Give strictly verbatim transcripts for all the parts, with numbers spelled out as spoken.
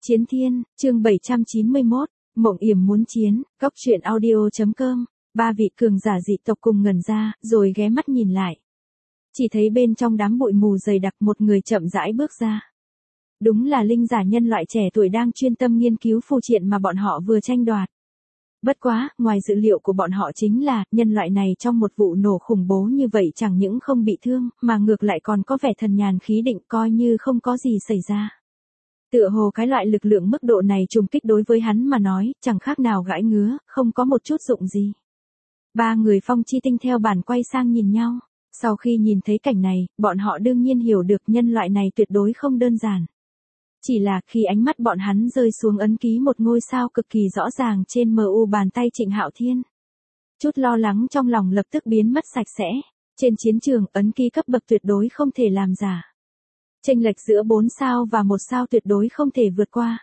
Chiến Thiên, chương bảy trăm chín mươi mốt, Mộng Yểm muốn chiến, góc truyện audio chấm com. Ba vị cường giả dị tộc cùng ngẩn ra, rồi ghé mắt nhìn lại. Chỉ thấy bên trong đám bụi mù dày đặc một người chậm rãi bước ra. Đúng là linh giả nhân loại trẻ tuổi đang chuyên tâm nghiên cứu phù triện mà bọn họ vừa tranh đoạt. Bất quá, ngoài dự liệu của bọn họ chính là, nhân loại này trong một vụ nổ khủng bố như vậy chẳng những không bị thương, mà ngược lại còn có vẻ thần nhàn khí định coi như không có gì xảy ra. Tựa hồ cái loại lực lượng mức độ này trùng kích đối với hắn mà nói, chẳng khác nào gãi ngứa, không có một chút dụng gì. Ba người Phong Chi Tinh theo bản quay sang nhìn nhau. Sau khi nhìn thấy cảnh này, bọn họ đương nhiên hiểu được nhân loại này tuyệt đối không đơn giản. Chỉ là khi ánh mắt bọn hắn rơi xuống ấn ký một ngôi sao cực kỳ rõ ràng trên mờ u bàn tay Trịnh Hạo Thiên. Chút lo lắng trong lòng lập tức biến mất sạch sẽ. Trên chiến trường, ấn ký cấp bậc tuyệt đối không thể làm giả. Chênh lệch giữa bốn sao và một sao tuyệt đối không thể vượt qua.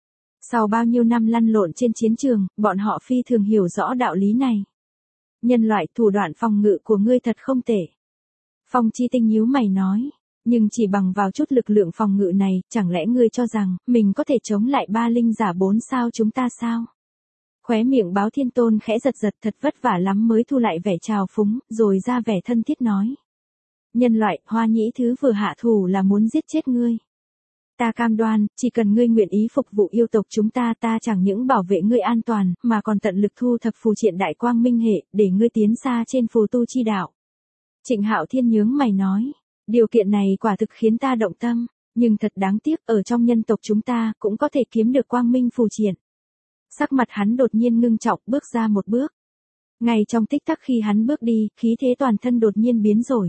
Sau bao nhiêu năm lăn lộn trên chiến trường, bọn họ phi thường hiểu rõ đạo lý này. Nhân loại, thủ đoạn phòng ngự của ngươi thật không tệ. Phong Chi Tinh nhíu mày nói, nhưng chỉ bằng vào chút lực lượng phòng ngự này, chẳng lẽ ngươi cho rằng, mình có thể chống lại ba linh giả bốn sao chúng ta sao? Khóe miệng Báo Thiên Tôn khẽ giật giật, thật vất vả lắm mới thu lại vẻ trào phúng, rồi ra vẻ thân thiết nói. Nhân loại, Hoa Nhĩ Thứ vừa hạ thủ là muốn giết chết ngươi. Ta cam đoan, chỉ cần ngươi nguyện ý phục vụ yêu tộc chúng ta, ta chẳng những bảo vệ ngươi an toàn, mà còn tận lực thu thập phù triện đại quang minh hệ, để ngươi tiến xa trên phù tu chi đạo. Trịnh Hạo Thiên nhướng mày nói, điều kiện này quả thực khiến ta động tâm, nhưng thật đáng tiếc, ở trong nhân tộc chúng ta cũng có thể kiếm được quang minh phù triện. Sắc mặt hắn đột nhiên ngưng trọng, bước ra một bước. Ngay trong tích tắc khi hắn bước đi, khí thế toàn thân đột nhiên biến đổi.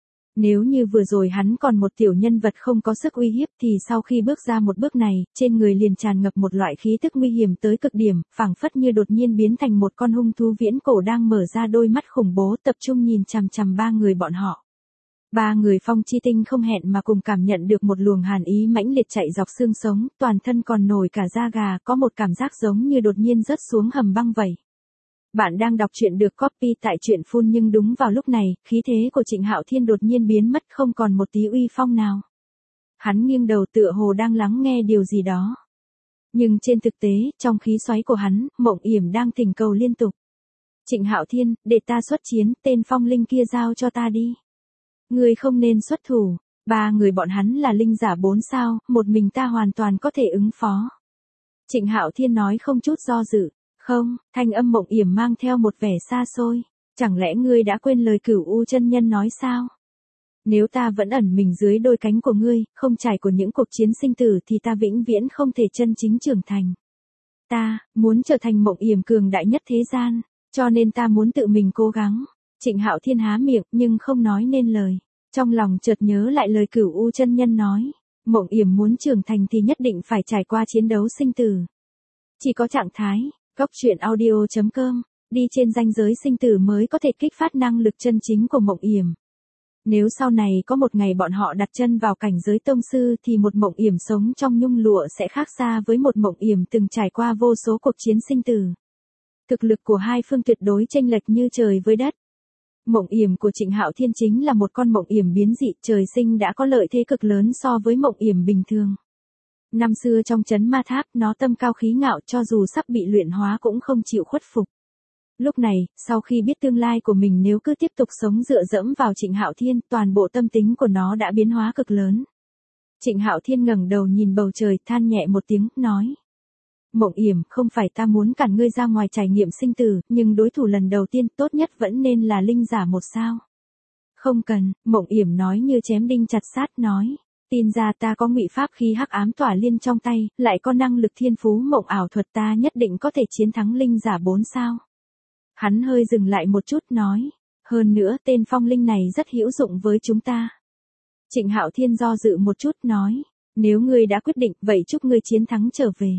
Nếu như vừa rồi hắn còn một tiểu nhân vật không có sức uy hiếp thì sau khi bước ra một bước này, trên người liền tràn ngập một loại khí tức nguy hiểm tới cực điểm, phảng phất như đột nhiên biến thành một con hung thú viễn cổ đang mở ra đôi mắt khủng bố tập trung nhìn chằm chằm ba người bọn họ. Ba người Phong Chi Tinh không hẹn mà cùng cảm nhận được một luồng hàn ý mãnh liệt chạy dọc xương sống, toàn thân còn nổi cả da gà, có một cảm giác giống như đột nhiên rớt xuống hầm băng vậy. Bạn đang đọc truyện được copy tại truyện phun nhưng đúng vào lúc này, khí thế của Trịnh Hạo Thiên đột nhiên biến mất không còn một tí uy phong nào. Hắn nghiêng đầu tựa hồ đang lắng nghe điều gì đó. Nhưng trên thực tế, trong khí xoáy của hắn, Mộng Yểm đang thỉnh cầu liên tục. Trịnh Hạo Thiên, để ta xuất chiến, tên phong linh kia giao cho ta đi. Ngươi không nên xuất thủ, ba người bọn hắn là linh giả bốn sao, một mình ta hoàn toàn có thể ứng phó. Trịnh Hạo Thiên nói không chút do dự. Không, thanh âm Mộng Yểm mang theo một vẻ xa xôi. Chẳng lẽ ngươi đã quên lời Cửu U chân nhân nói sao? Nếu ta vẫn ẩn mình dưới đôi cánh của ngươi, không trải của những cuộc chiến sinh tử thì ta vĩnh viễn không thể chân chính trưởng thành. Ta, muốn trở thành Mộng Yểm cường đại nhất thế gian, cho nên ta muốn tự mình cố gắng. Trịnh Hạo Thiên há miệng nhưng không nói nên lời. Trong lòng chợt nhớ lại lời Cửu U chân nhân nói. Mộng Yểm muốn trưởng thành thì nhất định phải trải qua chiến đấu sinh tử. Chỉ có trạng thái góc truyện audio chấm com, đi trên ranh giới sinh tử mới có thể kích phát năng lực chân chính của Mộng Yểm. Nếu sau này có một ngày bọn họ đặt chân vào cảnh giới tông sư thì một Mộng Yểm sống trong nhung lụa sẽ khác xa với một Mộng Yểm từng trải qua vô số cuộc chiến sinh tử. Thực lực của hai phương tuyệt đối chênh lệch như trời với đất. Mộng Yểm của Trịnh Hạo Thiên chính là một con Mộng Yểm biến dị, trời sinh đã có lợi thế cực lớn so với Mộng Yểm bình thường. Năm xưa trong trấn ma tháp, nó tâm cao khí ngạo cho dù sắp bị luyện hóa cũng không chịu khuất phục. Lúc này, sau khi biết tương lai của mình nếu cứ tiếp tục sống dựa dẫm vào Trịnh Hạo Thiên, toàn bộ tâm tính của nó đã biến hóa cực lớn. Trịnh Hạo Thiên ngẩng đầu nhìn bầu trời, than nhẹ một tiếng, nói. Mộng Yểm, không phải ta muốn cản ngươi ra ngoài trải nghiệm sinh tử, nhưng đối thủ lần đầu tiên tốt nhất vẫn nên là linh giả một sao. Không cần, Mộng Yểm nói như chém đinh chặt sát, nói. Tin ra ta có ngụy pháp khí hắc ám tỏa liên trong tay, lại có năng lực thiên phú mộng ảo thuật, ta nhất định có thể chiến thắng linh giả bốn sao. Hắn hơi dừng lại một chút nói, hơn nữa tên phong linh này rất hữu dụng với chúng ta. Trịnh Hạo Thiên do dự một chút nói, nếu ngươi đã quyết định vậy chúc ngươi chiến thắng trở về.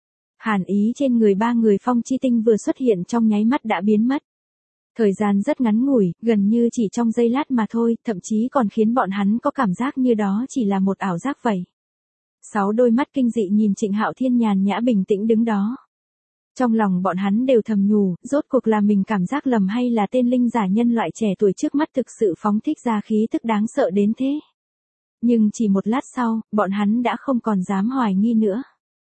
Hàn ý trên người ba người Phong Chi Tinh vừa xuất hiện trong nháy mắt đã biến mất. Thời gian rất ngắn ngủi, gần như chỉ trong giây lát mà thôi, thậm chí còn khiến bọn hắn có cảm giác như đó chỉ là một ảo giác vậy. Sáu đôi mắt kinh dị nhìn Trịnh Hạo Thiên nhàn nhã bình tĩnh đứng đó. Trong lòng bọn hắn đều thầm nhủ, rốt cuộc là mình cảm giác lầm hay là tên linh giả nhân loại trẻ tuổi trước mắt thực sự phóng thích ra khí tức đáng sợ đến thế. Nhưng chỉ một lát sau, bọn hắn đã không còn dám hoài nghi nữa.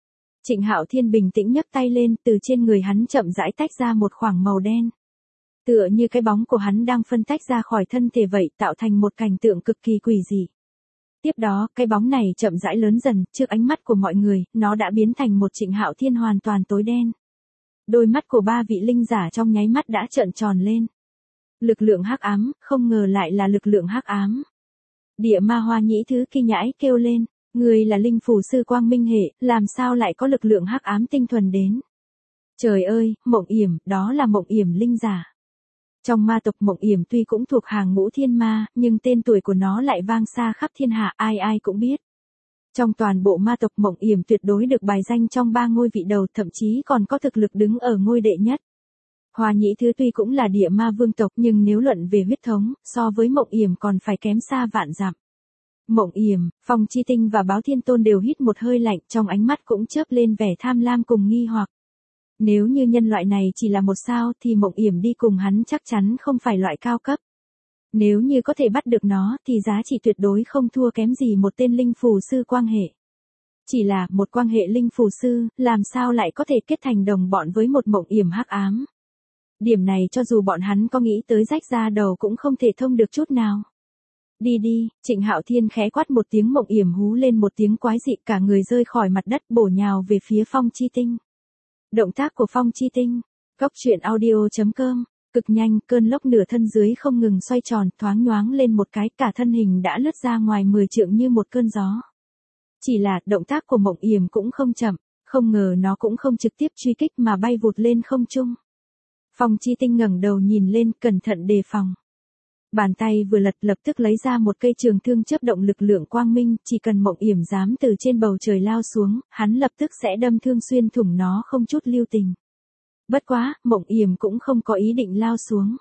Trịnh Hạo Thiên bình tĩnh nhấc tay lên, từ trên người hắn chậm rãi tách ra một khoảng màu đen. Tựa như cái bóng của hắn đang phân tách ra khỏi thân thể vậy, tạo thành một cảnh tượng cực kỳ quỷ dị. Tiếp đó, cái bóng này chậm rãi lớn dần, trước ánh mắt của mọi người, nó đã biến thành một Trịnh Hạo Thiên hoàn toàn tối đen. Đôi mắt của ba vị linh giả trong nháy mắt đã trợn tròn lên. Lực lượng hắc ám, không ngờ lại là lực lượng hắc ám. Địa ma Hoa Nhĩ Thứ kinh nhãi kêu lên, người là linh phù sư quang minh hệ, làm sao lại có lực lượng hắc ám tinh thuần đến? Trời ơi, Mộng Yểm, đó là Mộng Yểm linh giả. Trong ma tộc Mộng Yểm tuy cũng thuộc hàng ngũ thiên ma, nhưng tên tuổi của nó lại vang xa khắp thiên hạ, ai ai cũng biết. Trong toàn bộ ma tộc Mộng Yểm tuyệt đối được bài danh trong ba ngôi vị đầu, thậm chí còn có thực lực đứng ở ngôi đệ nhất. Hoa Nhĩ Thứ tuy cũng là địa ma vương tộc nhưng nếu luận về huyết thống, so với Mộng Yểm còn phải kém xa vạn dặm. Mộng Yểm, Phong Chi Tinh và Báo Thiên Tôn đều hít một hơi lạnh, trong ánh mắt cũng chớp lên vẻ tham lam cùng nghi hoặc. Nếu như nhân loại này chỉ là một sao thì Mộng Yểm đi cùng hắn chắc chắn không phải loại cao cấp. Nếu như có thể bắt được nó thì giá trị tuyệt đối không thua kém gì một tên linh phù sư quang hệ. Chỉ là một quang hệ linh phù sư, làm sao lại có thể kết thành đồng bọn với một Mộng Yểm hắc ám. Điểm này cho dù bọn hắn có nghĩ tới rách ra đầu cũng không thể thông được chút nào. Đi đi, Trịnh Hạo Thiên khẽ quát một tiếng, Mộng Yểm hú lên một tiếng quái dị, cả người rơi khỏi mặt đất bổ nhào về phía Phong Chi Tinh. Động tác của Phong Chi Tinh, Cốc Truyện Audio chấm com, cực nhanh, cơn lốc nửa thân dưới không ngừng xoay tròn, thoáng nhoáng lên một cái, cả thân hình đã lướt ra ngoài mười trượng như một cơn gió. Chỉ là, động tác của Mộng Yểm cũng không chậm, không ngờ nó cũng không trực tiếp truy kích mà bay vụt lên không trung. Phong Chi Tinh ngẩng đầu nhìn lên, cẩn thận đề phòng. Bàn tay vừa lật lập tức lấy ra một cây trường thương chớp động lực lượng quang minh, chỉ cần Mộng Yểm dám từ trên bầu trời lao xuống, hắn lập tức sẽ đâm thương xuyên thủng nó không chút lưu tình. Bất quá, Mộng Yểm cũng không có ý định lao xuống.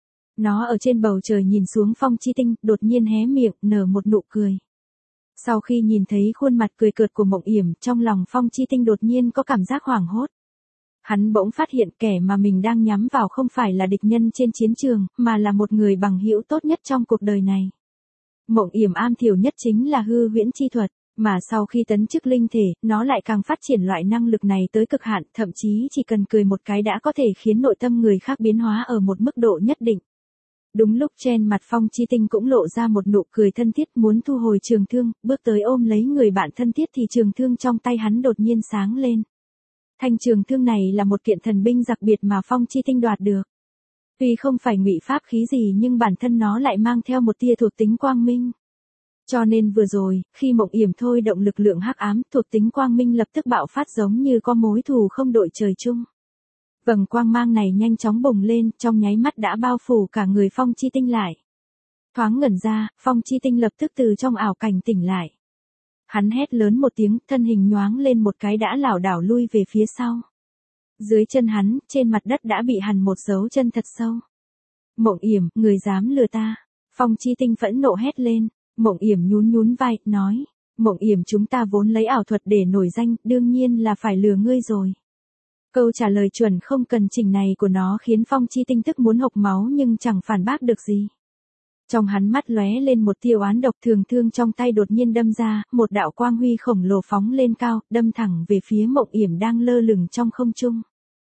Nó ở trên bầu trời nhìn xuống Phong Chi Tinh, đột nhiên hé miệng, nở một nụ cười. Sau khi nhìn thấy khuôn mặt cười cợt của Mộng Yểm, trong lòng Phong Chi Tinh đột nhiên có cảm giác hoảng hốt. Hắn bỗng phát hiện kẻ mà mình đang nhắm vào không phải là địch nhân trên chiến trường, mà là một người bằng hữu tốt nhất trong cuộc đời này. Mộng Yểm am thiểu nhất chính là hư huyễn chi thuật, mà sau khi tấn chức linh thể, nó lại càng phát triển loại năng lực này tới cực hạn, thậm chí chỉ cần cười một cái đã có thể khiến nội tâm người khác biến hóa ở một mức độ nhất định. Đúng lúc trên mặt Phong Chi Tinh cũng lộ ra một nụ cười thân thiết, muốn thu hồi trường thương, bước tới ôm lấy người bạn thân thiết thì trường thương trong tay hắn đột nhiên sáng lên. Thanh trường thương này là một kiện thần binh đặc biệt mà Phong Chi Tinh đoạt được. Tuy không phải ngụy pháp khí gì nhưng bản thân nó lại mang theo một tia thuộc tính quang minh. Cho nên vừa rồi, khi Mộng Yểm thôi động lực lượng hắc ám, thuộc tính quang minh lập tức bạo phát giống như có mối thù không đội trời chung. Vầng quang mang này nhanh chóng bùng lên, trong nháy mắt đã bao phủ cả người Phong Chi Tinh lại. Thoáng ngẩn ra, Phong Chi Tinh lập tức từ trong ảo cảnh tỉnh lại. Hắn hét lớn một tiếng, thân hình nhoáng lên một cái đã lảo đảo lui về phía sau. Dưới chân hắn, trên mặt đất đã bị hằn một dấu chân thật sâu. Mộng Yểm, người dám lừa ta. Phong Chi Tinh phẫn nộ hét lên. Mộng Yểm nhún nhún vai, nói. Mộng Yểm, chúng ta vốn lấy ảo thuật để nổi danh, đương nhiên là phải lừa ngươi rồi. Câu trả lời chuẩn không cần chỉnh này của nó khiến Phong Chi Tinh tức muốn hộc máu nhưng chẳng phản bác được gì. Trong hắn mắt lóe lên một tia oán độc, thường thương trong tay đột nhiên đâm ra, một đạo quang huy khổng lồ phóng lên cao, đâm thẳng về phía Mộng Yểm đang lơ lửng trong không trung.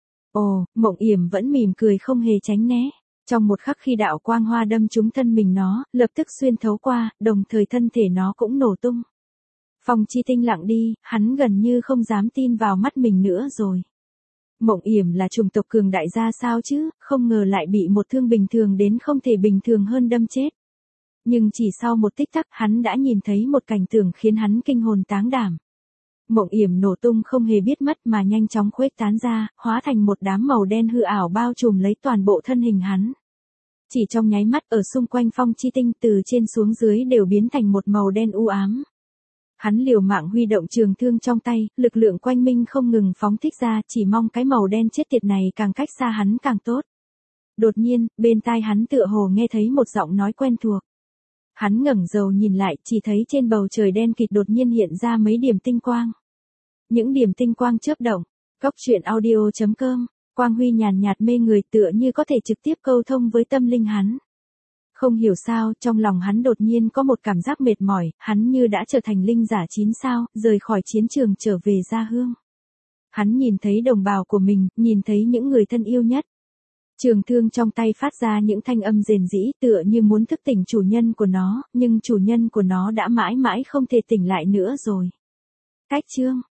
Ồ, Mộng Yểm vẫn mỉm cười không hề tránh né. Trong một khắc khi đạo quang hoa đâm trúng thân mình nó, lập tức xuyên thấu qua, đồng thời thân thể nó cũng nổ tung. Phong Chi Tinh lặng đi, hắn gần như không dám tin vào mắt mình nữa rồi. Mộng Yểm là chủng tộc cường đại ra sao chứ, không ngờ lại bị một thương bình thường đến không thể bình thường hơn đâm chết. Nhưng chỉ sau một tích tắc hắn đã nhìn thấy một cảnh tượng khiến hắn kinh hồn táng đảm. Mộng Yểm nổ tung không hề biết mất mà nhanh chóng khuếch tán ra, hóa thành một đám màu đen hư ảo bao trùm lấy toàn bộ thân hình hắn. Chỉ trong nháy mắt ở xung quanh Phong Chi Tinh từ trên xuống dưới đều biến thành một màu đen u ám. Hắn liều mạng huy động trường thương trong tay, lực lượng quanh minh không ngừng phóng thích ra, chỉ mong cái màu đen chết tiệt này càng cách xa hắn càng tốt. Đột nhiên, bên tai hắn tựa hồ nghe thấy một giọng nói quen thuộc. Hắn ngẩng đầu nhìn lại, chỉ thấy trên bầu trời đen kịt đột nhiên hiện ra mấy điểm tinh quang. Những điểm tinh quang chớp động. Cốc Truyện Audio chấm com, quang huy nhàn nhạt mê người tựa như có thể trực tiếp câu thông với tâm linh hắn. Không hiểu sao, trong lòng hắn đột nhiên có một cảm giác mệt mỏi, hắn như đã trở thành linh giả chín sao, rời khỏi chiến trường trở về gia hương. Hắn nhìn thấy đồng bào của mình, nhìn thấy những người thân yêu nhất. Trường thương trong tay phát ra những thanh âm rền rĩ tựa như muốn thức tỉnh chủ nhân của nó, nhưng chủ nhân của nó đã mãi mãi không thể tỉnh lại nữa rồi. Cách chương